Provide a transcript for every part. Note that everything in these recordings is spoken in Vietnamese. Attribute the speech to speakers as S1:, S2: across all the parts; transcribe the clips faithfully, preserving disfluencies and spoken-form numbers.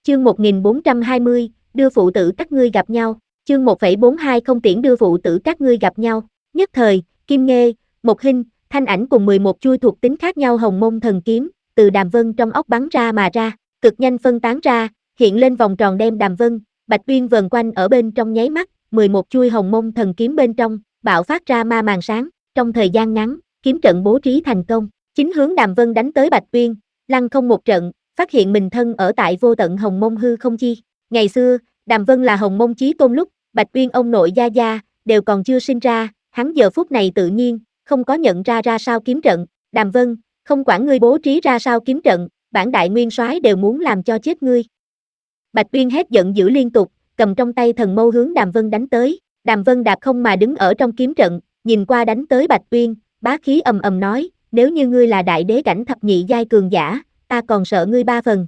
S1: Chương một nghìn bốn trăm hai mươi, đưa phụ tử các ngươi gặp nhau. Chương một phẩy bốn hai không tiễn đưa phụ tử các ngươi gặp nhau. Nhất thời, Kim Nghê, Một Hinh, Thanh Ảnh cùng mười một chuôi thuộc tính khác nhau hồng môn thần kiếm, từ Đàm Vân trong óc bắn ra mà ra, cực nhanh phân tán ra, hiện lên vòng tròn đem Đàm Vân, Bạch Uyên vần quanh ở bên trong nháy mắt, mười một chuôi hồng môn thần kiếm bên trong, bạo phát ra ma màn sáng, trong thời gian ngắn, kiếm trận bố trí thành công, chính hướng Đàm Vân đánh tới Bạch Uyên, lăng không một trận, phát hiện mình thân ở tại vô tận hồng môn hư không chi. Ngày xưa, Đàm Vân là hồng môn chí tôn lúc, Bạch Uyên ông nội gia gia, đều còn chưa sinh ra, hắn giờ phút này tự nhiên, không có nhận ra ra sao kiếm trận. Đàm Vân, không quản ngươi bố trí ra sao kiếm trận, bản đại nguyên soái đều muốn làm cho chết ngươi. Bạch Uyên hét giận dữ liên tục, cầm trong tay thần mâu hướng Đàm Vân đánh tới. Đàm Vân đạp không mà đứng ở trong kiếm trận, nhìn qua đánh tới Bạch Uyên, bá khí ầm ầm nói, nếu như ngươi là đại đế cảnh thập nhị giai cường giả, ta còn sợ ngươi ba phần.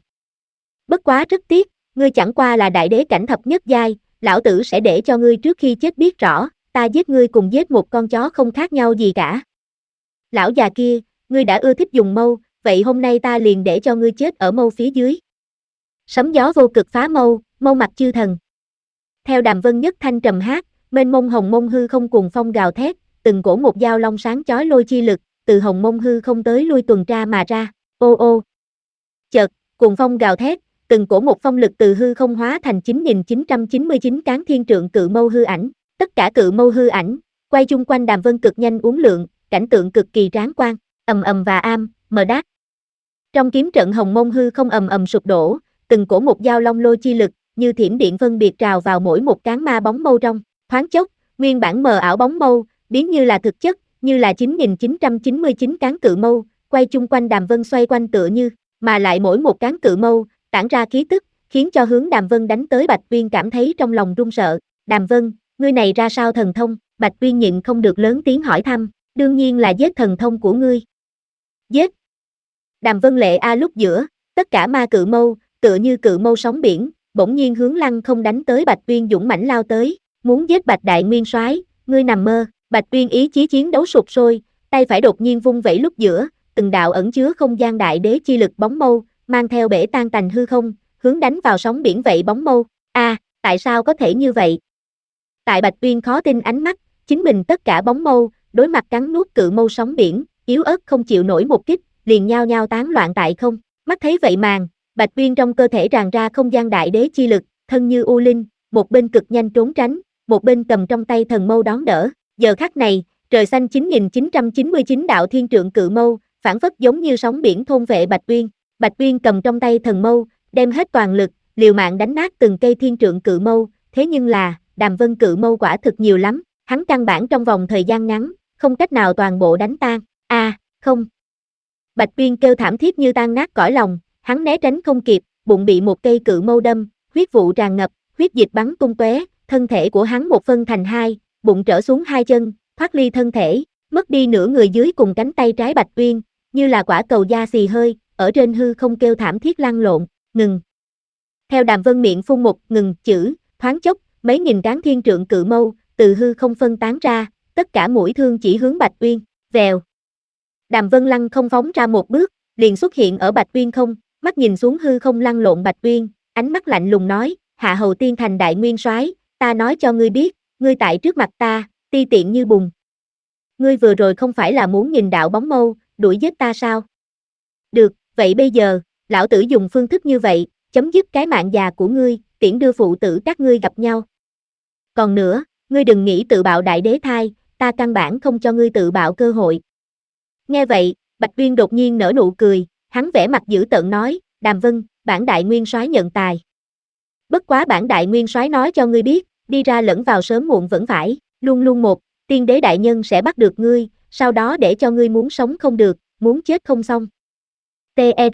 S1: Bất quá rất tiếc, ngươi chẳng qua là đại đế cảnh thập nhất giai, lão tử sẽ để cho ngươi trước khi chết biết rõ, ta giết ngươi cùng giết một con chó không khác nhau gì cả. Lão già kia, ngươi đã ưa thích dùng mâu, vậy hôm nay ta liền để cho ngươi chết ở mâu phía dưới. Sấm gió vô cực phá mâu, mâu mặt chư thần. Theo Đàm Vân nhất thanh trầm hát, mênh mông hồng mông hư không cùng phong gào thét, từng cổ một dao long sáng chói lôi chi lực, từ hồng mông hư không tới lui tuần tra mà ra. Ô ô. Chợt, cuồng phong gào thét, từng cổ một phong lực từ hư không hóa thành chín nghìn chín trăm chín mươi chín cán thiên trượng cự mâu hư ảnh, tất cả cự mâu hư ảnh quay chung quanh Đàm Vân cực nhanh uốn lượn, cảnh tượng cực kỳ tráng quan, ầm ầm và am, mờ đát. Trong kiếm trận hồng mông hư không ầm ầm sụp đổ, từng cổ một dao long lôi chi lực, như thiểm điện phân biệt trào vào mỗi một cán ma bóng mâu trong, thoáng chốc, nguyên bản mờ ảo bóng mâu, biến như là thực chất, như là chín nghìn chín trăm chín mươi chín cán cự mâu, quay chung quanh Đàm Vân xoay quanh tựa như, mà lại mỗi một cán cự mâu, tản ra khí tức, khiến cho hướng Đàm Vân đánh tới Bạch Uyên cảm thấy trong lòng run sợ. Đàm Vân, ngươi này ra sao thần thông? Bạch Uyên nhịn không được lớn tiếng hỏi thăm, đương nhiên là giết thần thông của ngươi. Giết. Đàm Vân lệ a lúc giữa, tất cả ma cự mâu, tựa như cự mâu sóng biển, bỗng nhiên hướng lăng không đánh tới Bạch Uyên dũng mãnh lao tới, muốn giết Bạch đại nguyên soái, ngươi nằm mơ. Bạch Uyên ý chí chiến đấu sụp sôi, tay phải đột nhiên vung vẩy lúc giữa, từng đạo ẩn chứa không gian đại đế chi lực bóng mâu, mang theo bể tan tành hư không, hướng đánh vào sóng biển vậy bóng mâu. A, à, tại sao có thể như vậy? Tại Bạch Uyên khó tin ánh mắt, chính mình tất cả bóng mâu, đối mặt cắn nuốt cự mâu sóng biển, yếu ớt không chịu nổi một kích, liền nhao nhao tán loạn tại không. Mắt thấy vậy màn, Bạch Uyên trong cơ thể tràn ra không gian đại đế chi lực, thân như u linh, một bên cực nhanh trốn tránh, một bên cầm trong tay thần mâu đón đỡ. Giờ khắc này, trời xanh chín nghìn chín trăm chín mươi chín đạo thiên trượng cự mâu, phản phất giống như sóng biển thôn vệ Bạch Uyên. Bạch Uyên cầm trong tay thần mâu, đem hết toàn lực, liều mạng đánh nát từng cây thiên trượng cự mâu, thế nhưng là, Đàm Vân cự mâu quả thực nhiều lắm, hắn căn bản trong vòng thời gian ngắn, không cách nào toàn bộ đánh tan. A, à, không. Bạch Uyên kêu thảm thiết như tan nát cõi lòng, hắn né tránh không kịp, bụng bị một cây cự mâu đâm, huyết vụ tràn ngập, huyết dịch bắn tung tóe, thân thể của hắn một phân thành hai, bụng trở xuống hai chân, thoát ly thân thể, mất đi nửa người dưới cùng cánh tay trái Bạch Uyên, như là quả cầu da xì hơi, ở trên hư không kêu thảm thiết lăn lộn, ngừng. Theo Đàm Vân miệng phun một ngừng chữ, thoáng chốc, mấy nghìn cán thiên trượng cự mâu, từ hư không phân tán ra, tất cả mũi thương chỉ hướng Bạch Uyên, vèo. Đàm Vân lăng không phóng ra một bước, liền xuất hiện ở Bạch Uyên không, mắt nhìn xuống hư không lăn lộn Bạch Uyên, ánh mắt lạnh lùng nói, Hạ Hầu Tiên thành đại nguyên soái, ta nói cho ngươi biết, ngươi tại trước mặt ta, ti tiện như bùn. Ngươi vừa rồi không phải là muốn nghìn đạo bóng mâu, đuổi giết ta sao? Được, vậy bây giờ, lão tử dùng phương thức như vậy, chấm dứt cái mạng già của ngươi, tiễn đưa phụ tử các ngươi gặp nhau. Còn nữa, ngươi đừng nghĩ tự bạo đại đế thai, ta căn bản không cho ngươi tự bạo cơ hội. Nghe vậy, Bạch Uyên đột nhiên nở nụ cười, hắn vẻ mặt dữ tợn nói, Đàm Vân, bản đại nguyên soái nhận tài. Bất quá bản đại nguyên soái nói cho ngươi biết, đi ra lẫn vào sớm muộn vẫn phải, luôn luôn một, tiên đế đại nhân sẽ bắt được ngươi, sau đó để cho ngươi muốn sống không được, muốn chết không xong. T R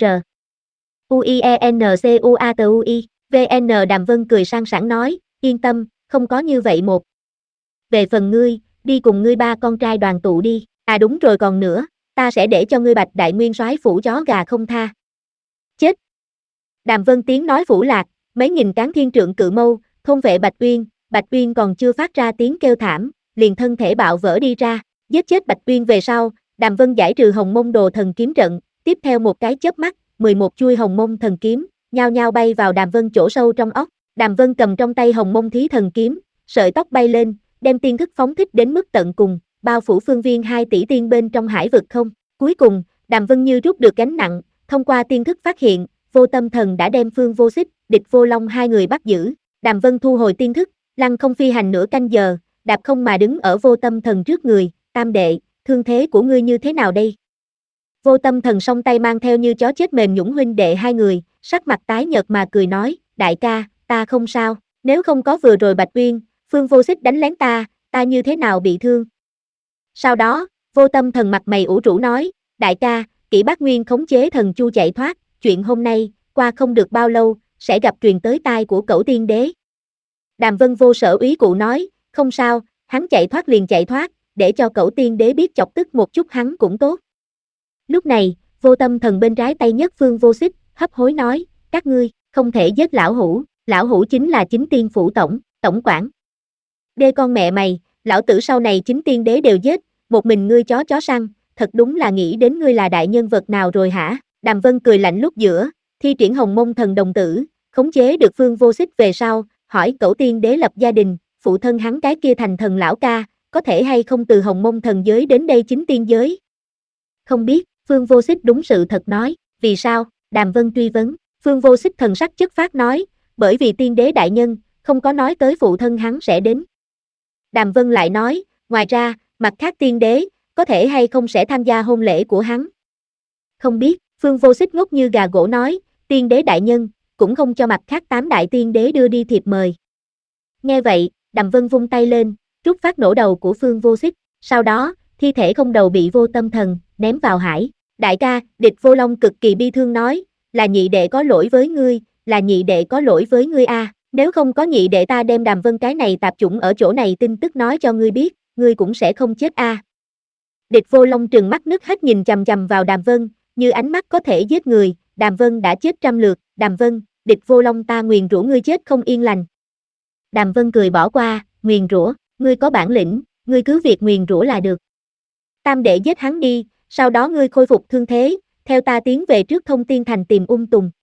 S1: U I E N C U A T U I, V N Đàm Vân cười sang sảng nói, yên tâm, không có như vậy một. Về phần ngươi, đi cùng ngươi ba con trai đoàn tụ đi, à đúng rồi còn nữa, ta sẽ để cho ngươi Bạch đại nguyên soái phủ chó gà không tha. Chết. Đàm Vân tiếng nói phủ lạc, mấy nghìn cán thiên trượng cự mâu, thôn vệ Bạch Uyên, Bạch Uyên còn chưa phát ra tiếng kêu thảm, liền thân thể bạo vỡ đi ra, giết chết Bạch Uyên về sau, Đàm Vân giải trừ hồng mông đồ thần kiếm trận, tiếp theo một cái chớp mắt, mười một chuôi hồng mông thần kiếm, nhao nhao bay vào Đàm Vân chỗ sâu trong óc. Đàm Vân cầm trong tay Hồng Mông Thí Thần Kiếm, sợi tóc bay lên, đem tiên thức phóng thích đến mức tận cùng, bao phủ phương viên hai tỷ tiên bên trong hải vực không. Cuối cùng, Đàm Vân như rút được gánh nặng, thông qua tiên thức phát hiện, Vô Tâm Thần đã đem Phương Vô Xích, Địch Vô Long hai người bắt giữ. Đàm Vân thu hồi tiên thức, lăng không phi hành nửa canh giờ, đạp không mà đứng ở Vô Tâm Thần trước người. Tam đệ, thương thế của ngươi như thế nào đây? Vô Tâm Thần song tay mang theo như chó chết mềm nhũn huynh đệ hai người, sắc mặt tái nhợt mà cười nói, đại ca, ta không sao, nếu không có vừa rồi Bạch Uyên, Phương Vô Xích đánh lén ta, ta như thế nào bị thương? Sau đó, Vô Tâm Thần mặt mày ủ rũ nói, đại ca, Kỷ Bát Nguyên khống chế thần chu chạy thoát, chuyện hôm nay, qua không được bao lâu, sẽ gặp truyền tới tai của Cẩu Tiên Đế. Đàm Vân vô sở úy cụ nói, không sao, hắn chạy thoát liền chạy thoát, để cho Cẩu Tiên Đế biết chọc tức một chút hắn cũng tốt. Lúc này, Vô Tâm Thần bên trái tay nhất Phương Vô Xích, hấp hối nói, các ngươi, không thể giết lão hủ, lão hủ chính là chính tiên phủ tổng, tổng quản. Đê con mẹ mày, lão tử sau này chính tiên đế đều giết, một mình ngươi chó chó săn, thật đúng là nghĩ đến ngươi là đại nhân vật nào rồi hả? Đàm Vân cười lạnh lúc giữa, thi triển Hồng Mông Thần đồng tử, khống chế được Phương Vô Xích về sau, hỏi Cẩu Tiên Đế lập gia đình, phụ thân hắn cái kia thành thần lão ca, có thể hay không từ Hồng Mông Thần giới đến đây chính tiên giới? Không biết, Phương Vô Xích đúng sự thật nói, vì sao? Đàm Vân truy vấn, Phương Vô Xích thần sắc chất phác nói, bởi vì tiên đế đại nhân, không có nói tới phụ thân hắn sẽ đến. Đàm Vân lại nói, ngoài ra, mặt khác tiên đế, có thể hay không sẽ tham gia hôn lễ của hắn. Không biết, Phương Vô Xích ngốc như gà gỗ nói, tiên đế đại nhân, cũng không cho mặt khác tám đại tiên đế đưa đi thiệp mời. Nghe vậy, Đàm Vân vung tay lên, rút phát nổ đầu của Phương Vô Xích, sau đó, thi thể không đầu bị Vô Tâm Thần, ném vào hải. Đại ca, Địch Vô Long cực kỳ bi thương nói, là nhị đệ có lỗi với ngươi, là nhị đệ có lỗi với ngươi a. Nếu không có nhị đệ ta đem Đàm Vân cái này tạp chủng ở chỗ này tin tức nói cho ngươi biết, ngươi cũng sẽ không chết a. Địch Vô Long trừng mắt nước hết nhìn chằm chằm vào Đàm Vân, như ánh mắt có thể giết người, Đàm Vân đã chết trăm lượt, Đàm Vân, Địch Vô Long ta nguyền rủa ngươi chết không yên lành. Đàm Vân cười bỏ qua, nguyền rủa, ngươi có bản lĩnh, ngươi cứ việc nguyền rủa là được. Tam đệ giết hắn đi, sau đó ngươi khôi phục thương thế, theo ta tiến về trước Thông Tiên Thành tìm Ung Tùng.